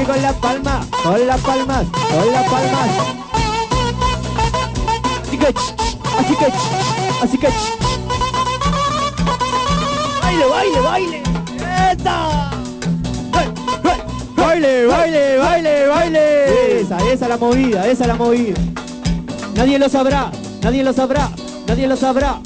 borracho con la palma, con las palmas, con las palmas. Así que, así que, así que. Baile, baile, baile. ¡Esta! Baile, baile, baile, baile. Esa es la movida, esa es la movida. Nadie lo sabrá, nadie lo sabrá, nadie lo sabrá.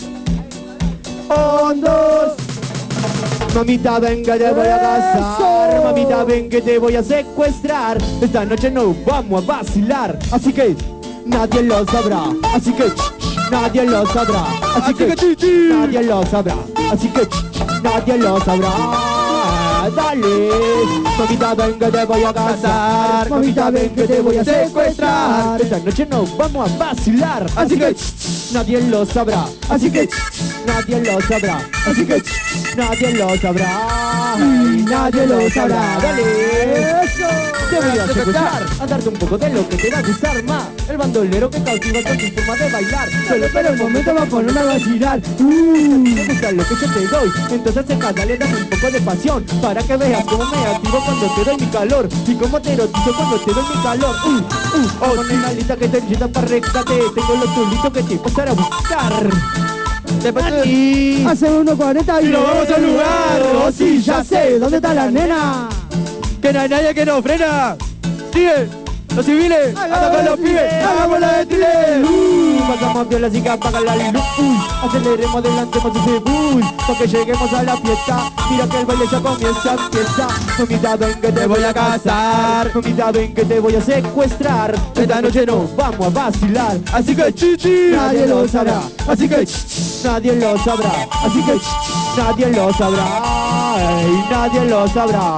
Hondos. Mamita, ven que te voy a casar. Mamita, ven que te voy a secuestrar. Esta noche nos vamos a vacilar. Así que nadie lo sabrá. Así que nadie lo sabrá. Así que nadie lo sabrá. Así que nadie lo sabrá. Dale, mamita, ven que te voy a casar. Mamita, ven que te voy a secuestrar. Esta noche nos vamos a vacilar. Así que nadie lo sabrá. Así que nadie lo sabrá. Así que nadie lo sabrá. Nadie lo sabrá. Dale, eso. Te voy a secuestrar, a darte un poco de lo que te va a gustar más. El bandolero que cautiva con tu forma de bailar. Solo pero el momento va a ponerme a vacilar. Me gusta lo que yo te doy. Entonces dale, dame un poco de pasión, para que veas cómo me activo cuando te doy mi calor. Y cómo te erotizo cuando te doy mi calor. Con una lista que te ayuda para recate. Tengo los tulitos que te pasará a buscar. Después de ti hace 1:40 y nos vamos al lugar. Oh sí, ya sé, ¿dónde está la nena? Que no hay nadie que nos frena. Sigue, los civiles, atacan los pibes, hagamos la de Chile. Pasamos violas y que apagan la luz. Aceleremos, adelantemos ese bus, para que lleguemos a la fiesta. Mira que el baile ya comienza, empieza. Mamita, ven que te voy a casar. Mamita, ven que te voy a secuestrar. Esta noche nos vamos a vacilar. Así que chichi, nadie lo sabrá. Así que nadie lo sabrá. Así que nadie lo sabrá. Y nadie lo sabrá.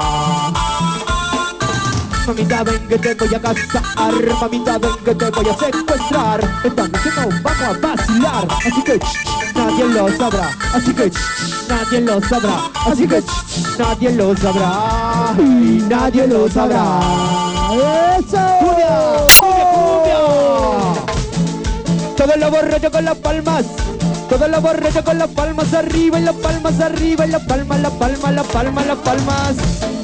Mamita, ven que te voy a casar. Mamita, ven que te voy a secuestrar. Esta noche nos vamos a vacilar. Así que nadie lo sabrá. Así que nadie lo sabrá. Así que nadie lo sabrá. Y nadie lo sabrá. ¡Eso! ¡Cumbia! ¡Cumbia, cumbia! Todos los borrachos con las palmas. Todos los borrachos con las palmas arriba y las palmas arriba y las palmas, las palmas, las palmas, las palmas.